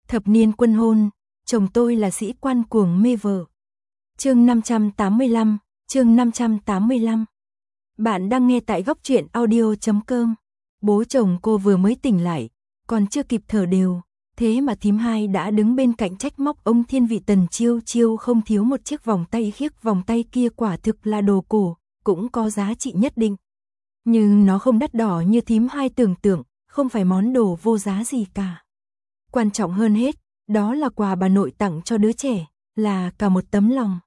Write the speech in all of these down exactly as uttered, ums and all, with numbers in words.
Thập niên quân hôn, chồng tôi là sĩ quan cuồng mê vợ. Chương năm trăm tám mươi lăm, chương năm trăm tám mươi lăm. Bạn đang nghe tại góc truyện audio chấm com. Bố chồng cô vừa mới tỉnh lại, còn chưa kịp thở đều, thế mà thím hai đã đứng bên cạnh trách móc ông thiên vị Tần Chiêu Chiêu không thiếu một chiếc vòng tay khiếc, vòng tay kia quả thực là đồ cổ, cũng có giá trị nhất định. Nhưng nó không đắt đỏ như thím hai tưởng tượng, không phải món đồ vô giá gì cả. Quan trọng hơn hết, đó là quà bà nội tặng cho đứa trẻ, là cả một tấm lòng.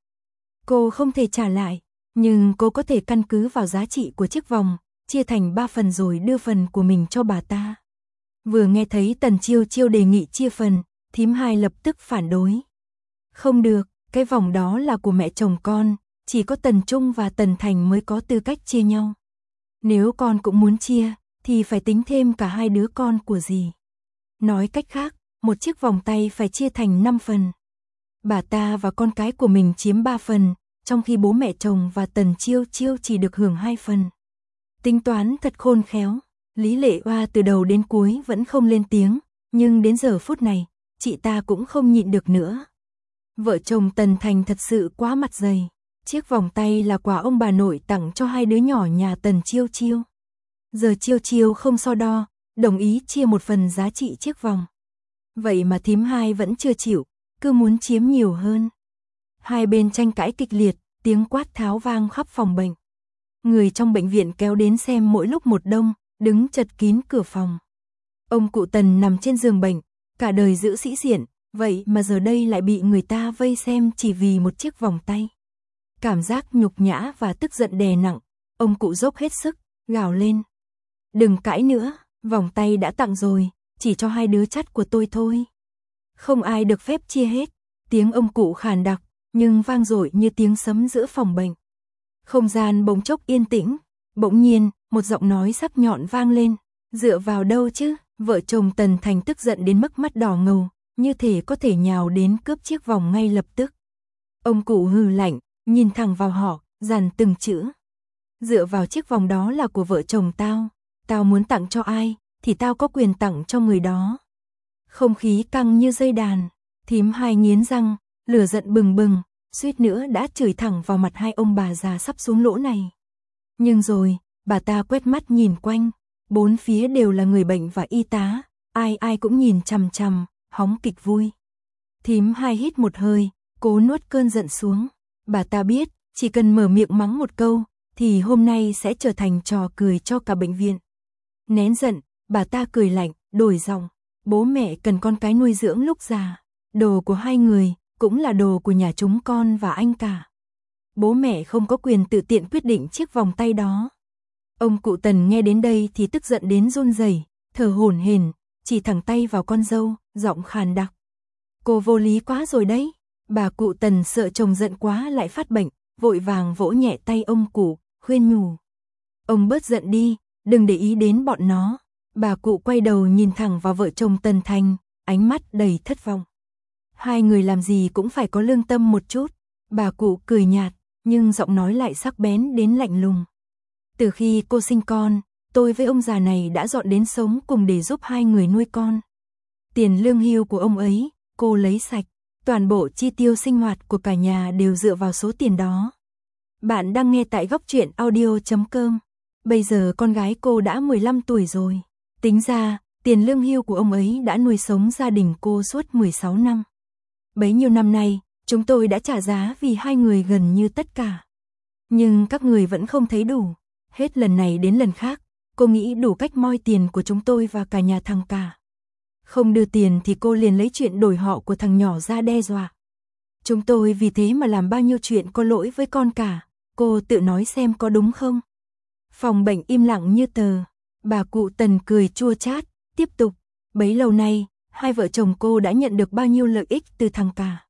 Cô không thể trả lại, nhưng cô có thể căn cứ vào giá trị của chiếc vòng, chia thành ba phần rồi đưa phần của mình cho bà ta. Vừa nghe thấy Tần Chiêu Chiêu đề nghị chia phần, thím hai lập tức phản đối. Không được, cái vòng đó là của mẹ chồng con, chỉ có Tần Trung và Tần Thành mới có tư cách chia nhau. Nếu con cũng muốn chia, thì phải tính thêm cả hai đứa con của dì. Nói cách khác, một chiếc vòng tay phải chia thành năm phần. Bà ta và con cái của mình chiếm ba phần, trong khi bố mẹ chồng và Tần Chiêu Chiêu chỉ được hưởng hai phần. Tính toán thật khôn khéo, Lý Lệ Oa từ đầu đến cuối vẫn không lên tiếng, nhưng đến giờ phút này, chị ta cũng không nhịn được nữa. Vợ chồng Tần Thành thật sự quá mặt dày. Chiếc vòng tay là quà ông bà nội tặng cho hai đứa nhỏ nhà Tần Chiêu Chiêu. Giờ Chiêu Chiêu không so đo, đồng ý chia một phần giá trị chiếc vòng. Vậy mà thím hai vẫn chưa chịu, cứ muốn chiếm nhiều hơn. Hai bên tranh cãi kịch liệt, tiếng quát tháo vang khắp phòng bệnh. Người trong bệnh viện kéo đến xem mỗi lúc một đông, đứng chật kín cửa phòng. Ông cụ Tần nằm trên giường bệnh, cả đời giữ sĩ diện, vậy mà giờ đây lại bị người ta vây xem chỉ vì một chiếc vòng tay. Cảm giác nhục nhã và tức giận đè nặng, ông cụ dốc hết sức, gào lên. Đừng cãi nữa, vòng tay đã tặng rồi, chỉ cho hai đứa chắt của tôi thôi. Không ai được phép chia hết, tiếng ông cụ khàn đặc, nhưng vang dội như tiếng sấm giữa phòng bệnh. Không gian bỗng chốc yên tĩnh, bỗng nhiên, một giọng nói sắc nhọn vang lên. Dựa vào đâu chứ, vợ chồng Tần Thành tức giận đến mức mắt đỏ ngầu, như thể có thể nhào đến cướp chiếc vòng ngay lập tức. Ông cụ hừ lạnh, nhìn thẳng vào họ, dằn từng chữ. Dựa vào chiếc vòng đó là của vợ chồng tao, tao muốn tặng cho ai, thì tao có quyền tặng cho người đó. Không khí căng như dây đàn, thím hai nghiến răng, lửa giận bừng bừng, suýt nữa đã chửi thẳng vào mặt hai ông bà già sắp xuống lỗ này. Nhưng rồi, bà ta quét mắt nhìn quanh, bốn phía đều là người bệnh và y tá, ai ai cũng nhìn chằm chằm, hóng kịch vui. Thím hai hít một hơi, cố nuốt cơn giận xuống. Bà ta biết, chỉ cần mở miệng mắng một câu, thì hôm nay sẽ trở thành trò cười cho cả bệnh viện. Nén giận, bà ta cười lạnh, đổi giọng. Bố mẹ cần con cái nuôi dưỡng lúc già. Đồ của hai người, cũng là đồ của nhà chúng con và anh cả. Bố mẹ không có quyền tự tiện quyết định chiếc vòng tay đó. Ông cụ Tần nghe đến đây thì tức giận đến run rẩy, thở hổn hển, chỉ thẳng tay vào con dâu, giọng khàn đặc. Cô vô lý quá rồi đấy. Bà cụ Tần sợ chồng giận quá lại phát bệnh, vội vàng vỗ nhẹ tay ông cụ, khuyên nhủ. Ông bớt giận đi, đừng để ý đến bọn nó. Bà cụ quay đầu nhìn thẳng vào vợ chồng Tần Thành, ánh mắt đầy thất vọng. Hai người làm gì cũng phải có lương tâm một chút. Bà cụ cười nhạt, nhưng giọng nói lại sắc bén đến lạnh lùng. Từ khi cô sinh con, tôi với ông già này đã dọn đến sống cùng để giúp hai người nuôi con. Tiền lương hưu của ông ấy, cô lấy sạch. Toàn bộ chi tiêu sinh hoạt của cả nhà đều dựa vào số tiền đó. Bạn đang nghe tại góc truyện audio chấm com. Bây giờ con gái cô đã mười lăm tuổi rồi. Tính ra, tiền lương hưu của ông ấy đã nuôi sống gia đình cô suốt mười sáu năm. Bấy nhiêu năm nay, chúng tôi đã trả giá vì hai người gần như tất cả. Nhưng các người vẫn không thấy đủ. Hết lần này đến lần khác, cô nghĩ đủ cách moi tiền của chúng tôi và cả nhà thằng cả. Không đưa tiền thì cô liền lấy chuyện đổi họ của thằng nhỏ ra đe dọa. Chúng tôi vì thế mà làm bao nhiêu chuyện có lỗi với con cả, cô tự nói xem có đúng không? Phòng bệnh im lặng như tờ, bà cụ Tần cười chua chát, tiếp tục, bấy lâu nay, hai vợ chồng cô đã nhận được bao nhiêu lợi ích từ thằng cả.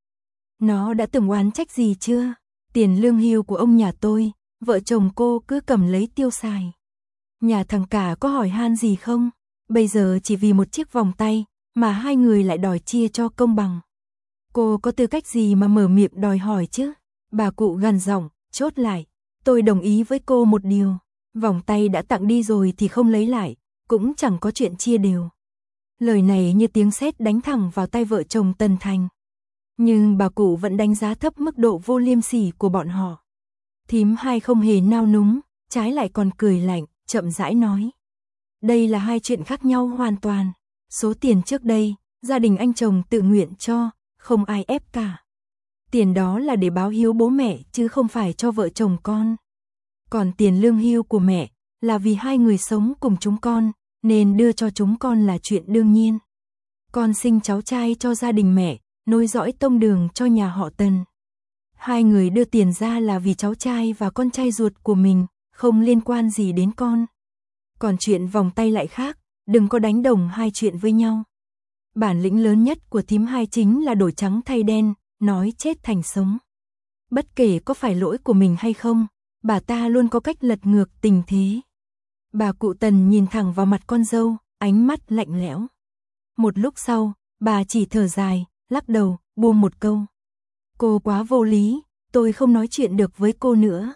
Nó đã từng oán trách gì chưa? Tiền lương hưu của ông nhà tôi, vợ chồng cô cứ cầm lấy tiêu xài. Nhà thằng cả có hỏi han gì không? Bây giờ chỉ vì một chiếc vòng tay, mà hai người lại đòi chia cho công bằng. Cô có tư cách gì mà mở miệng đòi hỏi chứ? Bà cụ gằn giọng, chốt lại. Tôi đồng ý với cô một điều. Vòng tay đã tặng đi rồi thì không lấy lại, cũng chẳng có chuyện chia đều. Lời này như tiếng sét đánh thẳng vào tay vợ chồng Tần Thành. Nhưng bà cụ vẫn đánh giá thấp mức độ vô liêm sỉ của bọn họ. Thím Hai không hề nao núng, trái lại còn cười lạnh, chậm rãi nói. Đây là hai chuyện khác nhau hoàn toàn. Số tiền trước đây, gia đình anh chồng tự nguyện cho, không ai ép cả. Tiền đó là để báo hiếu bố mẹ chứ không phải cho vợ chồng con. Còn tiền lương hưu của mẹ là vì hai người sống cùng chúng con, nên đưa cho chúng con là chuyện đương nhiên. Con sinh cháu trai cho gia đình mẹ, nối dõi tông đường cho nhà họ Tần. Hai người đưa tiền ra là vì cháu trai và con trai ruột của mình, không liên quan gì đến con. Còn chuyện vòng tay lại khác, đừng có đánh đồng hai chuyện với nhau. Bản lĩnh lớn nhất của thím Hai chính là đổi trắng thay đen, nói chết thành sống. Bất kể có phải lỗi của mình hay không, bà ta luôn có cách lật ngược tình thế. Bà cụ Tần nhìn thẳng vào mặt con dâu, ánh mắt lạnh lẽo. Một lúc sau, bà chỉ thở dài, lắc đầu, buông một câu. Cô quá vô lý, tôi không nói chuyện được với cô nữa.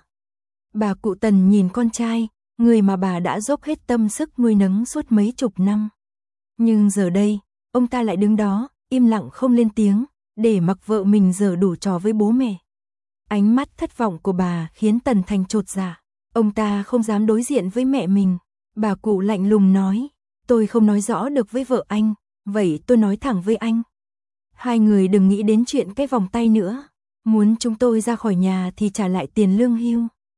Bà cụ Tần nhìn con trai, người mà bà đã dốc hết tâm sức nuôi nấng suốt mấy chục năm. Nhưng giờ đây, ông ta lại đứng đó, im lặng không lên tiếng, để mặc vợ mình giở đủ trò với bố mẹ. Ánh mắt thất vọng của bà khiến Tần Thành chột dạ. Ông ta không dám đối diện với mẹ mình. Bà cụ lạnh lùng nói, tôi không nói rõ được với vợ anh, vậy tôi nói thẳng với anh. Hai người đừng nghĩ đến chuyện cái vòng tay nữa. Muốn chúng tôi ra khỏi nhà thì trả lại tiền lương hưu.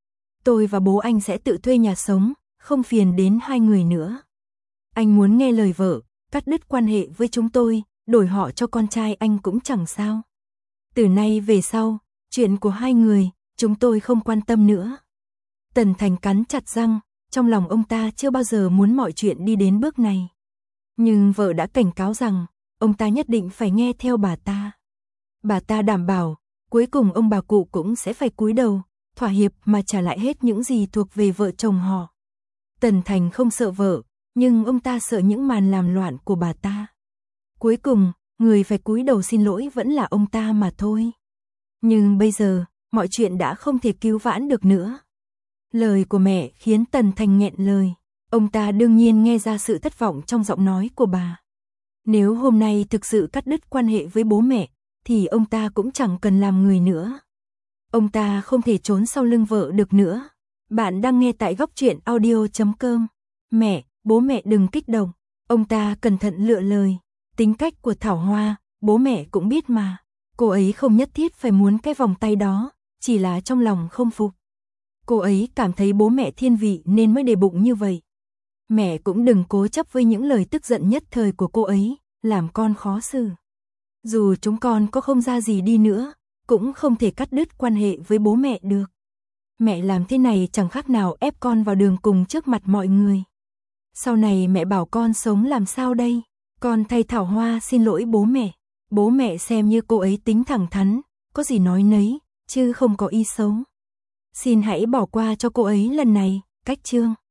Tôi và bố anh sẽ tự thuê nhà sống, không phiền đến hai người nữa. Anh muốn nghe lời vợ, cắt đứt quan hệ với chúng tôi, đổi họ cho con trai anh cũng chẳng sao. Từ nay về sau, chuyện của hai người, chúng tôi không quan tâm nữa. Tần Thành cắn chặt răng, trong lòng ông ta chưa bao giờ muốn mọi chuyện đi đến bước này. Nhưng vợ đã cảnh cáo rằng, ông ta nhất định phải nghe theo bà ta. Bà ta đảm bảo, cuối cùng ông bà cụ cũng sẽ phải cúi đầu, thỏa hiệp mà trả lại hết những gì thuộc về vợ chồng họ. Tần Thành không sợ vợ, nhưng ông ta sợ những màn làm loạn của bà ta. Cuối cùng, người phải cúi đầu xin lỗi vẫn là ông ta mà thôi. Nhưng bây giờ, mọi chuyện đã không thể cứu vãn được nữa. Lời của mẹ khiến Tần Thành nghẹn lời. Ông ta đương nhiên nghe ra sự thất vọng trong giọng nói của bà. Nếu hôm nay thực sự cắt đứt quan hệ với bố mẹ, thì ông ta cũng chẳng cần làm người nữa. Ông ta không thể trốn sau lưng vợ được nữa. Bạn đang nghe tại góc truyện audio chấm com. Mẹ, bố mẹ đừng kích động. Ông ta cẩn thận lựa lời. Tính cách của Thảo Hoa, bố mẹ cũng biết mà. Cô ấy không nhất thiết phải muốn cái vòng tay đó, chỉ là trong lòng không phục. Cô ấy cảm thấy bố mẹ thiên vị nên mới để bụng như vậy. Mẹ cũng đừng cố chấp với những lời tức giận nhất thời của cô ấy, làm con khó xử. Dù chúng con có không ra gì đi nữa, cũng không thể cắt đứt quan hệ với bố mẹ được. Mẹ làm thế này chẳng khác nào ép con vào đường cùng trước mặt mọi người. Sau này mẹ bảo con sống làm sao đây? Con thay Thảo Hoa xin lỗi bố mẹ. Bố mẹ xem như cô ấy tính thẳng thắn, có gì nói nấy, chứ không có ý xấu. Xin hãy bỏ qua cho cô ấy lần này, cách chương.